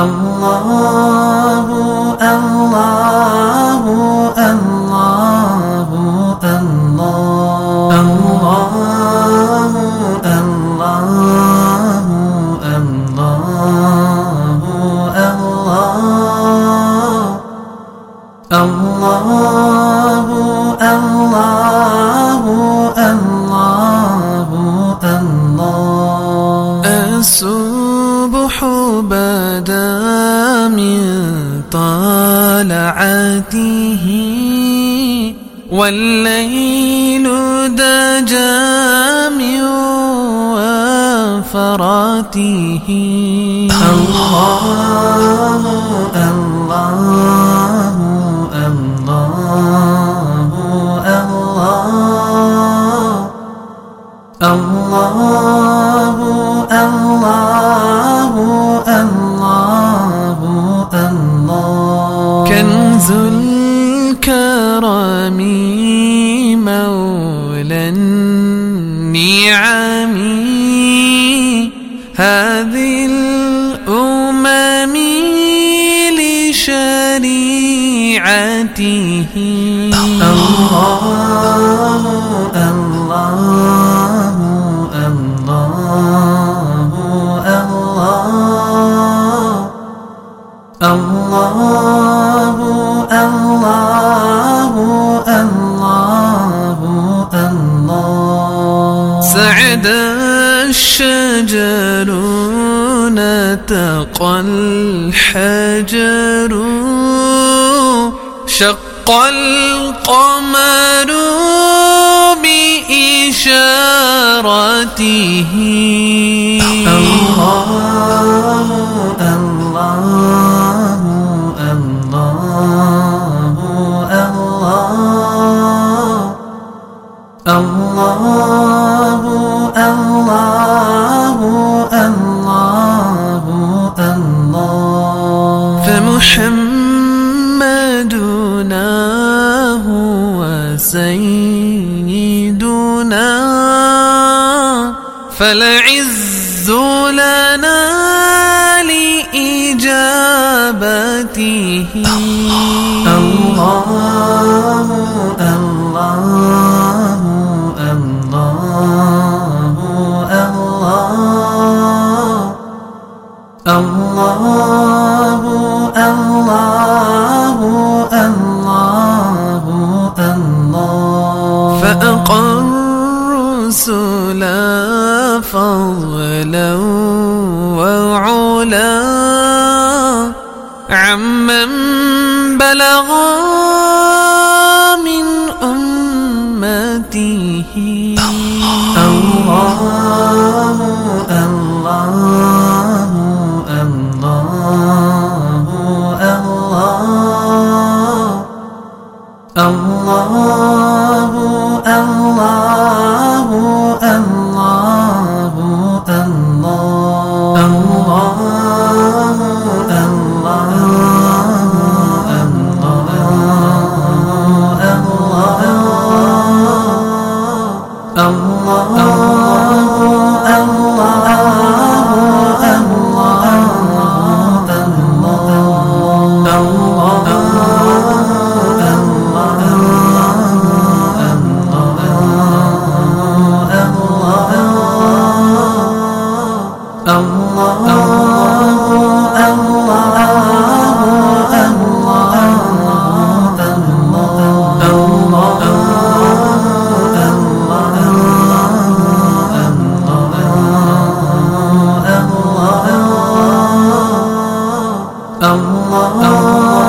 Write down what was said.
الله الله الله الله الله الله الله الله الله. الصبح بدا من طلعته والليل دجى من وفراته. الله الله الله الله الله الله الله. كنز الكرم مولى النعم هذه الأمم لشريعته. الله الله الله الله الله الله الله. سعد الشجر نتقى الحجر شق القمر بإشارته. الله الله الله الله الله الله الله الله. فمحمدنا هو سيدنا فالعز لنا لإجابته. الله الله الله الله الله الله الله الله. فأقر الرسلا فضلا وعلا عمن بلغ من أمته. الله الله الله الله الله الله الله الله